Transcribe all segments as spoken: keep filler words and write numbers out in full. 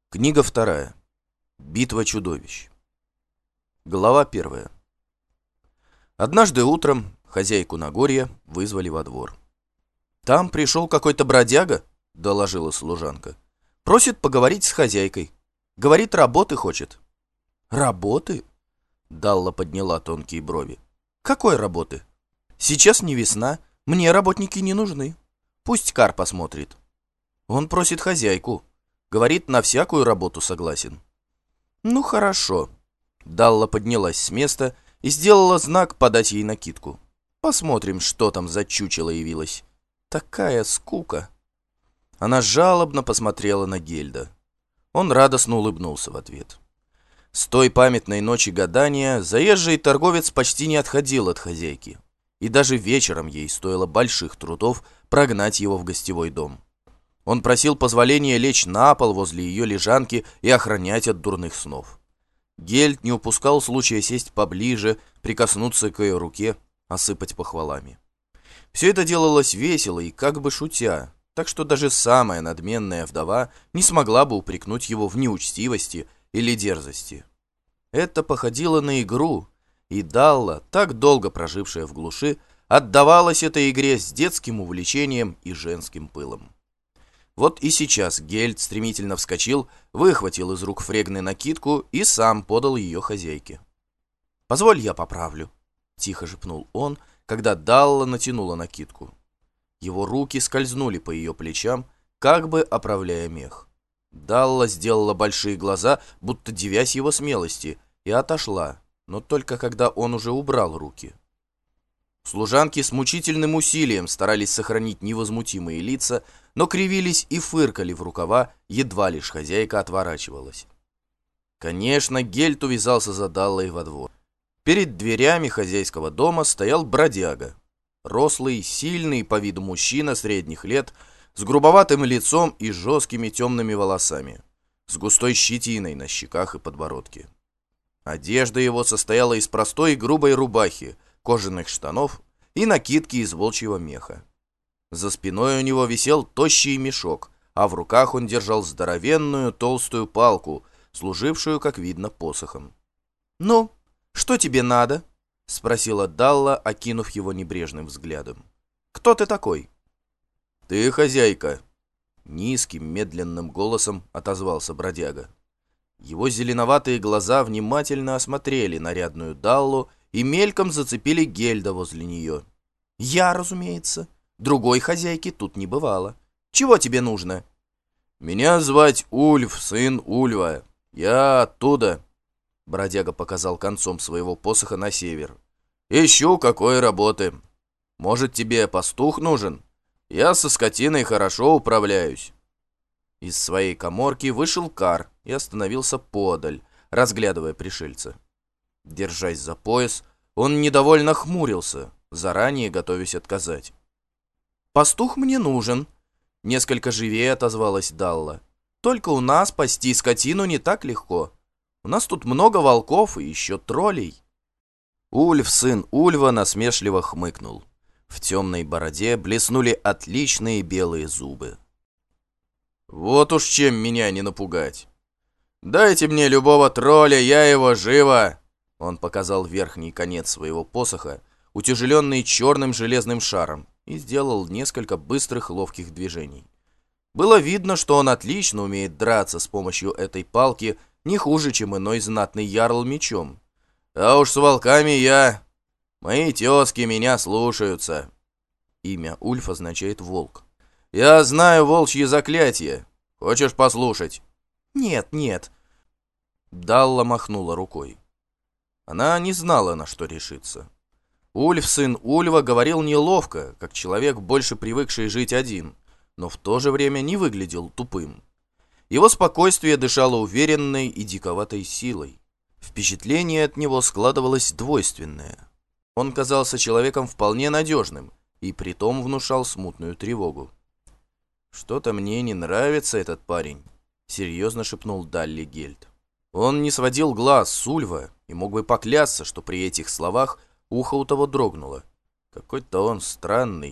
Книга вторая. Битва чудовищ. Глава первая. Однажды утром хозяйку Нагорья вызвали во двор. «Там пришел какой-то бродяга», — доложила служанка. «Просит поговорить с хозяйкой. Говорит, работы хочет». «Работы?» — Далла подняла тонкие брови. «Какой работы? Сейчас не весна, мне работники не нужны. Пусть Кар посмотрит». Он просит хозяйку. Говорит, на всякую работу согласен. «Ну, хорошо». Далла поднялась с места и сделала знак подать ей накидку. «Посмотрим, что там за чучело явилось. Такая скука». Она жалобно посмотрела на Гельда. Он радостно улыбнулся в ответ. С той памятной ночи гадания заезжий торговец почти не отходил от хозяйки. И даже вечером ей стоило больших трудов прогнать его в гостевой дом. Он просил позволения лечь на пол возле ее лежанки и охранять от дурных снов. Гельд не упускал случая сесть поближе, прикоснуться к ее руке, осыпать похвалами. Все это делалось весело и как бы шутя, так что даже самая надменная вдова не смогла бы упрекнуть его в неучтивости или дерзости. Это походило на игру, и Далла, так долго прожившая в глуши, отдавалась этой игре с детским увлечением и женским пылом. Вот и сейчас Гельд стремительно вскочил, выхватил из рук Фрегны накидку и сам подал ее хозяйке. «Позволь, я поправлю», — тихо шепнул он, когда Далла натянула накидку. Его руки скользнули по ее плечам, как бы оправляя мех. Далла сделала большие глаза, будто дивясь его смелости, и отошла, но только когда он уже убрал руки. Служанки с мучительным усилием старались сохранить невозмутимые лица, но кривились и фыркали в рукава, едва лишь хозяйка отворачивалась. Конечно, Гельд увязался за Даллой во двор. Перед дверями хозяйского дома стоял бродяга. Рослый, сильный по виду мужчина средних лет, с грубоватым лицом и жесткими темными волосами, с густой щетиной на щеках и подбородке. Одежда его состояла из простой грубой рубахи, кожаных штанов и накидки из волчьего меха. За спиной у него висел тощий мешок, а в руках он держал здоровенную толстую палку, служившую, как видно, посохом. «Ну, что тебе надо?» — спросила Далла, окинув его небрежным взглядом. «Кто ты такой?» «Ты хозяйка», — низким, медленным голосом отозвался бродяга. Его зеленоватые глаза внимательно осмотрели нарядную Даллу и мельком зацепили Гельда возле нее. «Я, разумеется. Другой хозяйки тут не бывало. Чего тебе нужно?» «Меня звать Ульф, сын Ульва. Я оттуда», — бродяга показал концом своего посоха на север. «Ищу какой работы. Может, тебе пастух нужен? Я со скотиной хорошо управляюсь». Из своей каморки вышел Кар и остановился подаль, разглядывая пришельца. Держась за пояс, он недовольно хмурился, заранее готовясь отказать. «Пастух мне нужен», — несколько живее отозвалась Далла. «Только у нас пасти скотину не так легко. У нас тут много волков и еще троллей». Ульф, сын Ульва, насмешливо хмыкнул. В темной бороде блеснули отличные белые зубы. «Вот уж чем меня не напугать. Дайте мне любого тролля, я его живо!» Он показал верхний конец своего посоха, утяжеленный черным железным шаром, и сделал несколько быстрых ловких движений. Было видно, что он отлично умеет драться с помощью этой палки, не хуже, чем иной знатный ярл мечом. «А уж с волками я... Мои тезки меня слушаются». Имя Ульф означает «волк». «Я знаю волчьи заклятия. Хочешь послушать?» «Нет, нет». Далла махнула рукой. Она не знала, на что решиться. Ульф, сын Ульва, говорил неловко, как человек, больше привыкший жить один, но в то же время не выглядел тупым. Его спокойствие дышало уверенной и диковатой силой. Впечатление от него складывалось двойственное. Он казался человеком вполне надежным и притом внушал смутную тревогу. «Что-то мне не нравится этот парень», — серьезно шепнул Далли Гельд. Он не сводил глаз с Ульва и мог бы поклясться, что при этих словах ухо у того дрогнуло. Какой-то он странный.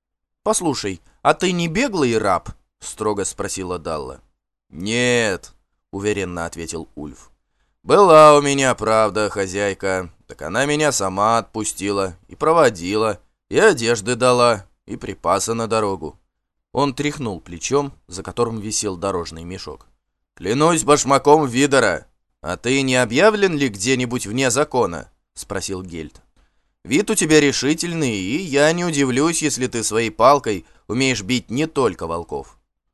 «Послушай, а ты не беглый раб?» — строго спросила Далла. «Нет», — уверенно ответил Ульф. «Была у меня, правда, хозяйка, так она меня сама отпустила и проводила, и одежды дала, и припасы на дорогу». Он тряхнул плечом, за которым висел дорожный мешок. «Клянусь башмаком Видора, а ты не объявлен ли где-нибудь вне закона?» — спросил Гельд. «Вид у тебя решительный, и я не удивлюсь, если ты своей палкой умеешь бить не только волков».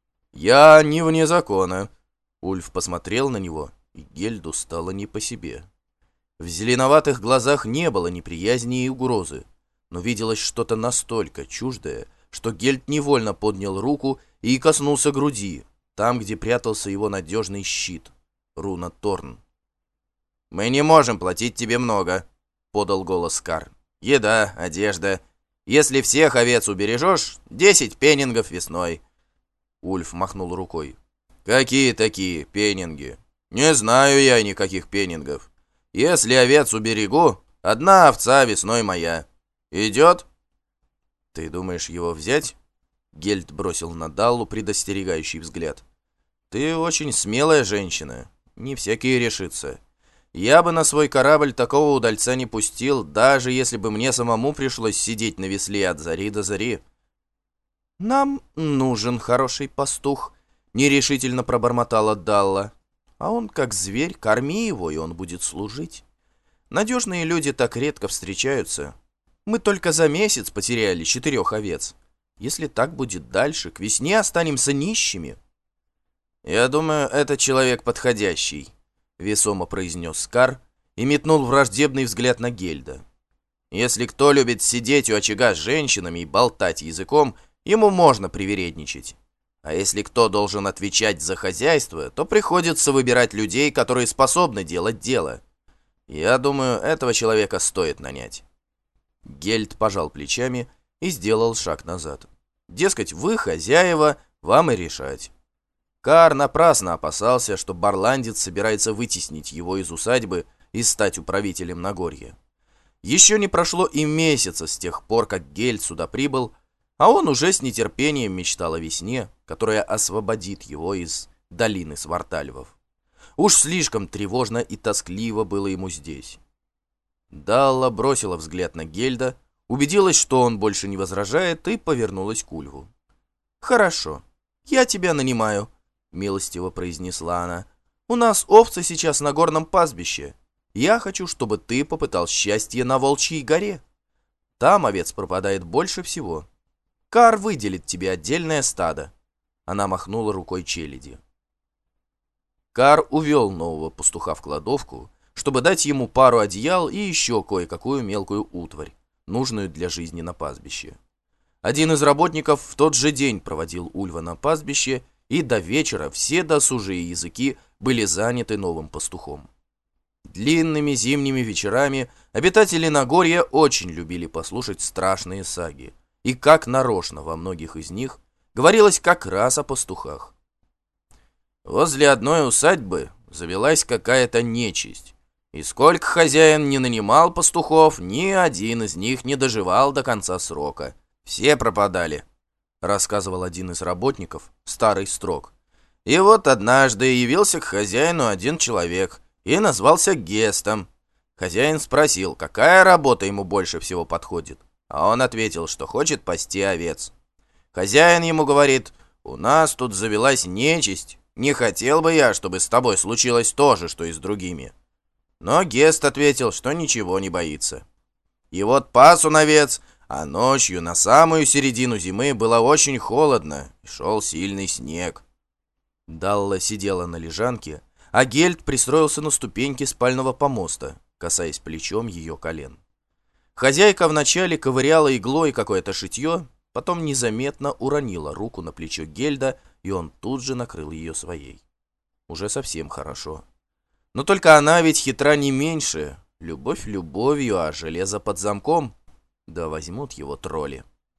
«Я не вне закона». Ульф посмотрел на него, и Гельду стало не по себе. В зеленоватых глазах не было неприязни и угрозы, но виделось что-то настолько чуждое, что Гельд невольно поднял руку и коснулся груди, там, где прятался его надежный щит, руна Торн. «Мы не можем платить тебе много», — подал голос Кар. «Еда, одежда. Если всех овец убережешь, десять пеннингов весной». Ульф махнул рукой. «Какие такие пеннинги? Не знаю я никаких пеннингов. Если овец уберегу, одна овца весной моя. Идет?» «Ты думаешь его взять?» Гельд бросил на Даллу предостерегающий взгляд. «Ты очень смелая женщина. Не всякий решится. Я бы на свой корабль такого удальца не пустил, даже если бы мне самому пришлось сидеть на весле от зари до зари». «Нам нужен хороший пастух», — нерешительно пробормотала Далла. «А он, как зверь, корми его, и он будет служить. Надежные люди так редко встречаются. Мы только за месяц потеряли четырех овец. Если так будет дальше, к весне останемся нищими». «Я думаю, это человек подходящий», — весомо произнес Скар и метнул враждебный взгляд на Гельда. «Если кто любит сидеть у очага с женщинами и болтать языком, ему можно привередничать. А если кто должен отвечать за хозяйство, то приходится выбирать людей, которые способны делать дело. Я думаю, этого человека стоит нанять». Гельд пожал плечами и сделал шаг назад. «Дескать, вы хозяева, вам и решать». Кар напрасно опасался, что барландец собирается вытеснить его из усадьбы и стать управителем Нагорья. Еще не прошло и месяца с тех пор, как Гельд сюда прибыл, а он уже с нетерпением мечтал о весне, которая освободит его из долины Свартальвов. Уж слишком тревожно и тоскливо было ему здесь. Далла бросила взгляд на Гельда, убедилась, что он больше не возражает, и повернулась к Ульву. «Хорошо, я тебя нанимаю», — милостиво произнесла она. «У нас овцы сейчас на горном пастбище. Я хочу, чтобы ты попытал счастье на Волчьей горе. Там овец пропадает больше всего. Кар выделит тебе отдельное стадо». Она махнула рукой челяди. Кар увел нового пастуха в кладовку, чтобы дать ему пару одеял и еще кое-какую мелкую утварь, нужную для жизни на пастбище. Один из работников в тот же день проводил Ульва на пастбище, и до вечера все досужие языки были заняты новым пастухом. Длинными зимними вечерами обитатели Нагорья очень любили послушать страшные саги, и как нарочно во многих из них говорилось как раз о пастухах. Возле одной усадьбы завелась какая-то нечисть, и сколько хозяин не нанимал пастухов, ни один из них не доживал до конца срока. Все пропадали, рассказывал один из работников, старый строг. И вот однажды явился к хозяину один человек и назвался Гестом. Хозяин спросил, какая работа ему больше всего подходит, а он ответил, что хочет пасти овец. Хозяин ему говорит: «У нас тут завелась нечисть, не хотел бы я, чтобы с тобой случилось то же, что и с другими». Но Гест ответил, что ничего не боится. И вот пас он овец, а ночью на самую середину зимы было очень холодно, и шел сильный снег. Далла сидела на лежанке, а Гельд пристроился на ступеньке спального помоста, касаясь плечом ее колен. Хозяйка вначале ковыряла иглой какое-то шитье, потом незаметно уронила руку на плечо Гельда, и он тут же накрыл ее своей. Уже совсем хорошо. Но только она ведь хитра не меньше. Любовь любовью, а железо под замком. Да возьмут его тролли.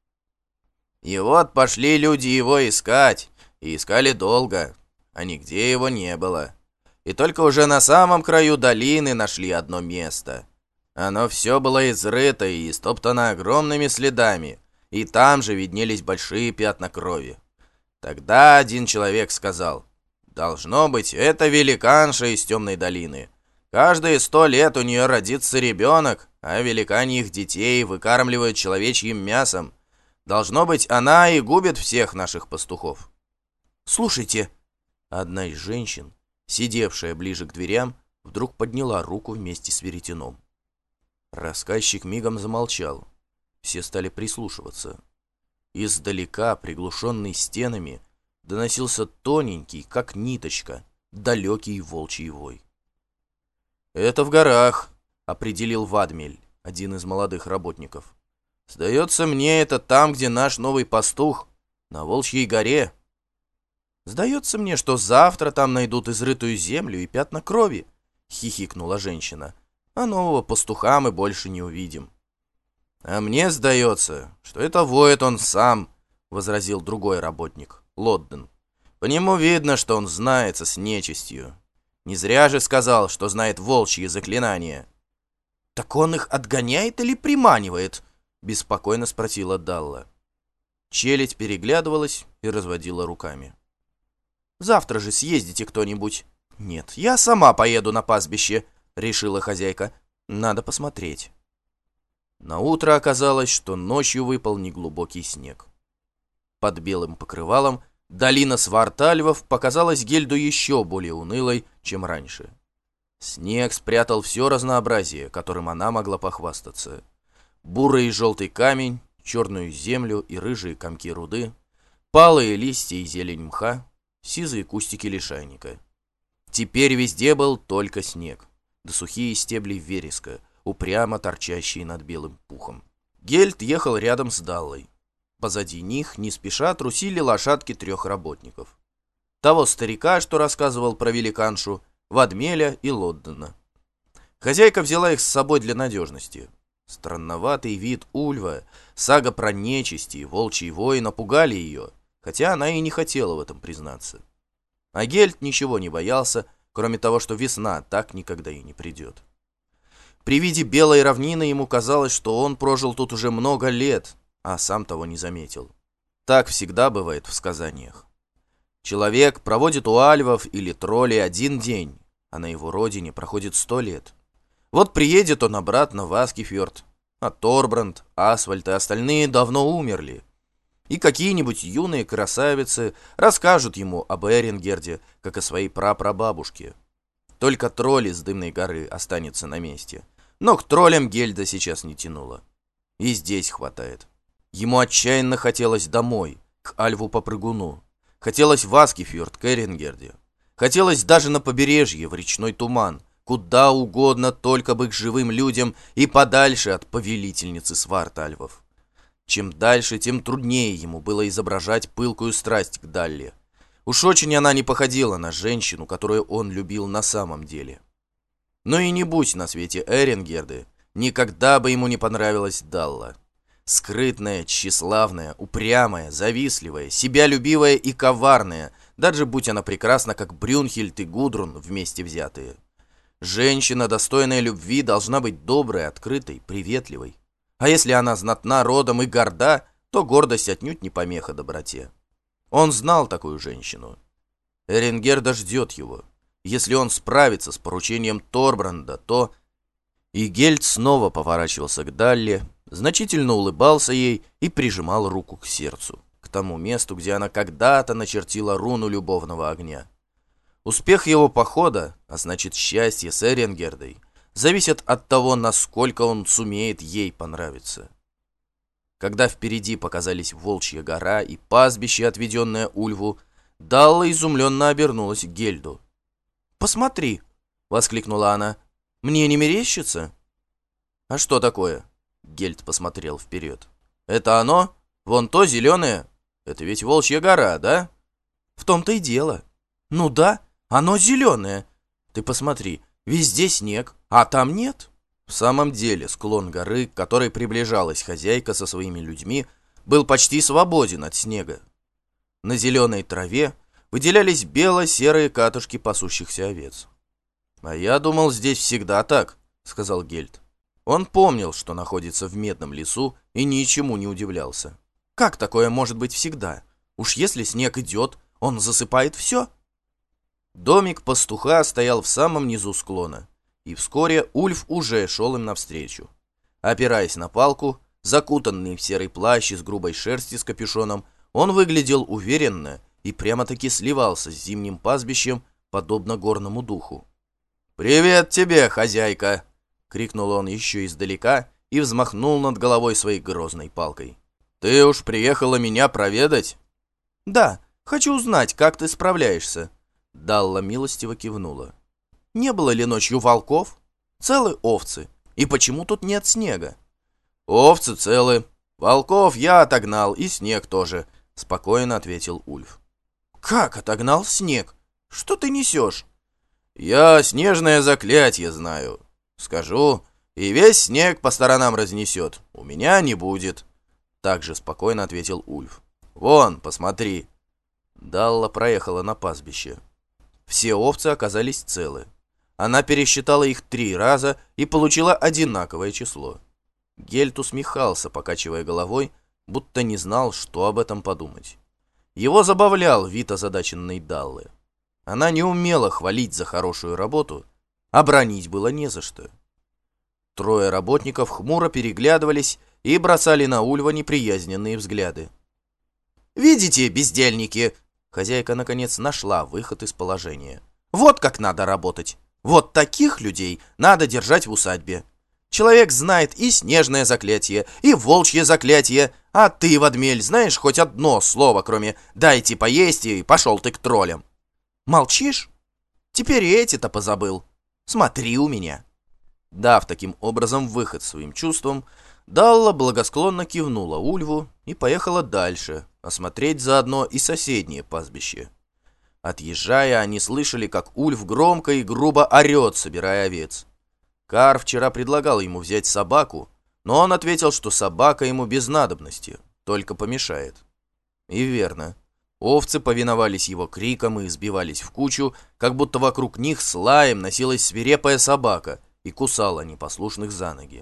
И вот пошли люди его искать. И искали долго, а нигде его не было. И только уже на самом краю долины нашли одно место. Оно все было изрыто и истоптано огромными следами. И там же виднелись большие пятна крови. Тогда один человек сказал: Должно быть, это великанша из темной долины. Каждые сто лет у нее родится ребенок, а великаньих детей выкармливают человечьим мясом. Должно быть, она и губит всех наших пастухов. Слушайте, одна из женщин, сидевшая ближе к дверям, вдруг подняла руку вместе с веретеном. Рассказчик мигом замолчал. Все стали прислушиваться. Издалека, приглушенный стенами, доносился тоненький, как ниточка, далекий волчий вой. «Это в горах», — определил Вадмель, один из молодых работников. «Сдается мне, это там, где наш новый пастух, на Волчьей горе. Сдается мне, что завтра там найдут изрытую землю и пятна крови», — хихикнула женщина. «А нового пастуха мы больше не увидим». «А мне сдается, что это воет он сам», — возразил другой работник, Лодден. «По нему видно, что он знается с нечистью. Не зря же сказал, что знает волчьи заклинания». «Так он их отгоняет или приманивает?» — беспокойно спросила Далла. Челядь переглядывалась и разводила руками. «Завтра же съездите кто-нибудь». «Нет, я сама поеду на пастбище», — решила хозяйка. «Надо посмотреть». Наутро оказалось, что ночью выпал неглубокий снег. Под белым покрывалом долина Свартальвов показалась Гельду еще более унылой, чем раньше. Снег спрятал все разнообразие, которым она могла похвастаться. Бурый и желтый камень, черную землю и рыжие комки руды, палые листья и зелень мха, сизые кустики лишайника. Теперь везде был только снег, да сухие стебли вереска, упрямо торчащие над белым пухом. Гельд ехал рядом с Даллой. Позади них, не спеша, трусили лошадки трех работников. Того старика, что рассказывал про великаншу, Вадмеля и Лоддена. Хозяйка взяла их с собой для надежности. Странноватый вид Ульва, сага про нечисти и волчий вой напугали ее, хотя она и не хотела в этом признаться. А Гельд ничего не боялся, кроме того, что весна так никогда и не придет. При виде белой равнины ему казалось, что он прожил тут уже много лет, а сам того не заметил. Так всегда бывает в сказаниях. Человек проводит у альвов или троллей один день, а на его родине проходит сто лет. Вот приедет он обратно в Аскифьорд, а Торбранд, Асвальд и остальные давно умерли. И какие-нибудь юные красавицы расскажут ему об Эрингерде, как о своей прапрабабушке. Только тролль из Дымной горы останется на месте. Но к троллям Гельда сейчас не тянула. И здесь хватает. Ему отчаянно хотелось домой, к Альву-попрыгуну. Хотелось в Аскифьорд, к Эрингерде. Хотелось даже на побережье, в речной туман. Куда угодно, только бы к живым людям и подальше от повелительницы Свартальвов. Чем дальше, тем труднее ему было изображать пылкую страсть к Далле. Уж очень она не походила на женщину, которую он любил на самом деле. Но и не будь на свете Эрингерды, никогда бы ему не понравилась Далла. Скрытная, тщеславная, упрямая, завистливая, себялюбивая и коварная, даже будь она прекрасна, как Брюнхильд и Гудрун вместе взятые. Женщина, достойная любви, должна быть доброй, открытой, приветливой. А если она знатна родом и горда, то гордость отнюдь не помеха доброте. Он знал такую женщину. Эрингерда ждет его. Если он справится с поручением Торбранда, то... И Гельд снова поворачивался к Далле, значительно улыбался ей и прижимал руку к сердцу, к тому месту, где она когда-то начертила руну любовного огня. Успех его похода, а значит счастье с Эрингердой, зависит от того, насколько он сумеет ей понравиться. Когда впереди показались Волчья гора и пастбище, отведенное Ульву, Далла изумленно обернулась к Гельду. «Посмотри!» — воскликнула она. «Мне не мерещится?» «А что такое?» — Гельд посмотрел вперед. «Это оно? Вон то зеленое? Это ведь Волчья гора, да?» «В том-то и дело. Ну да, оно зеленое. Ты посмотри, везде снег, а там нет». В самом деле склон горы, к которой приближалась хозяйка со своими людьми, был почти свободен от снега. На зеленой траве выделялись бело-серые катушки пасущихся овец. «А я думал, здесь всегда так», — сказал Гельд. Он помнил, что находится в Медном лесу, и ничему не удивлялся. «Как такое может быть всегда? Уж если снег идет, он засыпает все». Домик пастуха стоял в самом низу склона, и вскоре Ульф уже шел им навстречу. Опираясь на палку, закутанный в серый плащ из грубой шерсти с капюшоном, он выглядел уверенно и прямо-таки сливался с зимним пастбищем, подобно горному духу. «Привет тебе, хозяйка!» — крикнул он еще издалека и взмахнул над головой своей грозной палкой. «Ты уж приехала меня проведать?» «Да, хочу узнать, как ты справляешься». Далла милостиво кивнула. «Не было ли ночью волков? Целы овцы. И почему тут нет снега?» «Овцы целы. Волков я отогнал, и снег тоже», — спокойно ответил Ульф. «Как отогнал снег? Что ты несешь?» «Я снежное заклятие знаю. Скажу, и весь снег по сторонам разнесет. У меня не будет», — также спокойно ответил Ульф. «Вон, посмотри». Далла проехала на пастбище. Все овцы оказались целы. Она пересчитала их три раза и получила одинаковое число. Гельт усмехался, покачивая головой, будто не знал, что об этом подумать. Его забавлял вид озадаченной Даллы. Она не умела хвалить за хорошую работу, а бранить было не за что. Трое работников хмуро переглядывались и бросали на Ульва неприязненные взгляды. «Видите, бездельники!» Хозяйка, наконец, нашла выход из положения. «Вот как надо работать! Вот таких людей надо держать в усадьбе! Человек знает и снежное заклятие, и волчье заклятие, а ты, Водмель, знаешь хоть одно слово, кроме «дайте поесть» и «пошел ты к троллям». Молчишь? Теперь и эти-то позабыл. Смотри у меня». Дав таким образом выход своим чувствам, Далла благосклонно кивнула Ульву и поехала дальше, осмотреть заодно и соседнее пастбище. Отъезжая, они слышали, как Ульф громко и грубо орет, собирая овец. Кар вчера предлагал ему взять собаку, но он ответил, что собака ему без надобности, только помешает. И верно. Овцы повиновались его крикам и сбивались в кучу, как будто вокруг них с лаем носилась свирепая собака и кусала непослушных за ноги.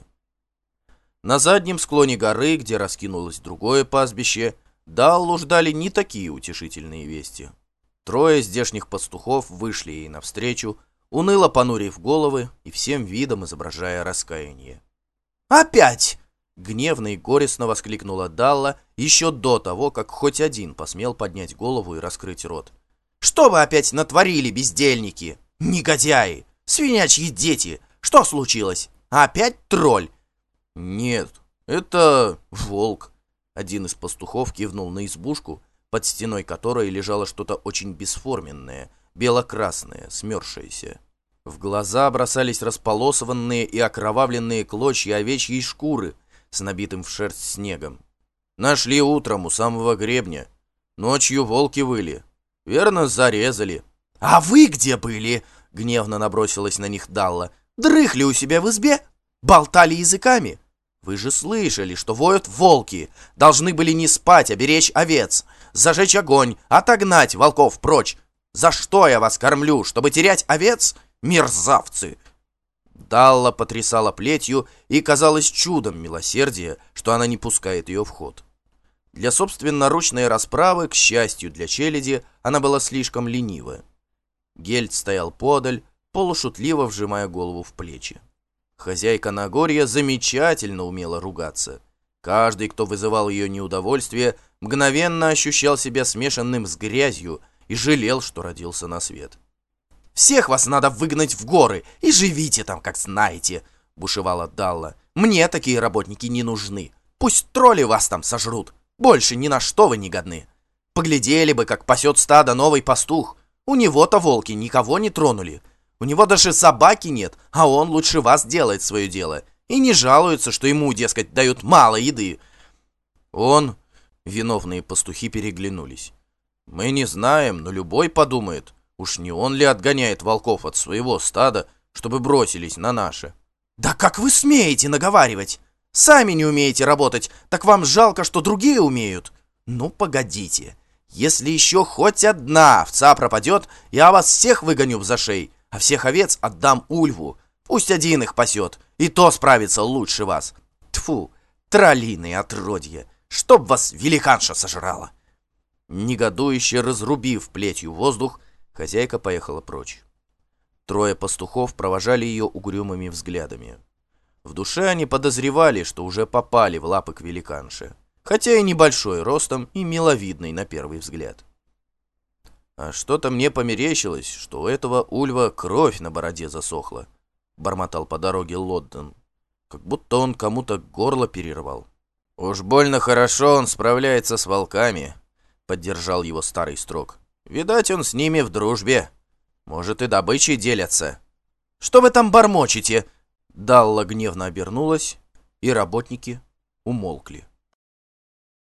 На заднем склоне горы, где раскинулось другое пастбище, Даллу ждали не такие утешительные вести. Трое здешних пастухов вышли ей навстречу, уныло понурив головы и всем видом изображая раскаяние. «Опять!» — гневно и горестно воскликнула Далла еще до того, как хоть один посмел поднять голову и раскрыть рот. «Что вы опять натворили, бездельники? Негодяи! Свинячьи дети! Что случилось? Опять тролль?» «Нет, это волк», — один из пастухов кивнул на избушку, под стеной которой лежало что-то очень бесформенное, бело-красное, смерзшееся. В глаза бросались располосованные и окровавленные клочья овечьей шкуры с набитым в шерсть снегом. «Нашли утром у самого гребня. Ночью волки выли. Верно, зарезали». «А вы где были?» — гневно набросилась на них Далла. «Дрыхли у себя в избе? Болтали языками? Вы же слышали, что воют волки. Должны были не спать, а беречь овец. Зажечь огонь, отогнать волков прочь. За что я вас кормлю? Чтобы терять овец? Мерзавцы!» Далла потрясала плетью, и казалось чудом милосердия, что она не пускает ее в ход. Для собственноручной расправы, к счастью для челяди, она была слишком ленива. Гельт стоял подаль, полушутливо вжимая голову в плечи. Хозяйка Нагорья замечательно умела ругаться. Каждый, кто вызывал ее неудовольствие, мгновенно ощущал себя смешанным с грязью и жалел, что родился на свет. «Всех вас надо выгнать в горы и живите там, как знаете», — бушевала Далла. «Мне такие работники не нужны. Пусть тролли вас там сожрут. Больше ни на что вы не годны. Поглядели бы, как пасет стадо новый пастух. У него-то волки никого не тронули. У него даже собаки нет, а он лучше вас делает свое дело. И не жалуется, что ему, дескать, дают мало еды». Он... Виновные пастухи переглянулись. «Мы не знаем, но любой подумает, уж не он ли отгоняет волков от своего стада, чтобы бросились на наше». «Да как вы смеете наговаривать? Сами не умеете работать, так вам жалко, что другие умеют? Ну, погодите. Если еще хоть одна овца пропадет, я вас всех выгоню в зашей, а всех овец отдам Ульву. Пусть один их пасет, и то справится лучше вас. Тьфу, троллиные отродья, чтоб вас великанша сожрала!» Негодующе разрубив плетью воздух, Хозяйка поехала прочь. Трое пастухов провожали ее угрюмыми взглядами. В душе они подозревали, что уже попали в лапы к великанше, хотя и небольшой ростом и миловидный на первый взгляд. «А что-то мне померещилось, что у этого Ульва кровь на бороде засохла», — бормотал по дороге Лодден, как будто он кому-то горло перервал. «Уж больно хорошо он справляется с волками», — поддержал его старый строк. «Видать, он с ними в дружбе. Может, и добычей делятся». «Что вы там бормочете?» Далла гневно обернулась, и работники умолкли.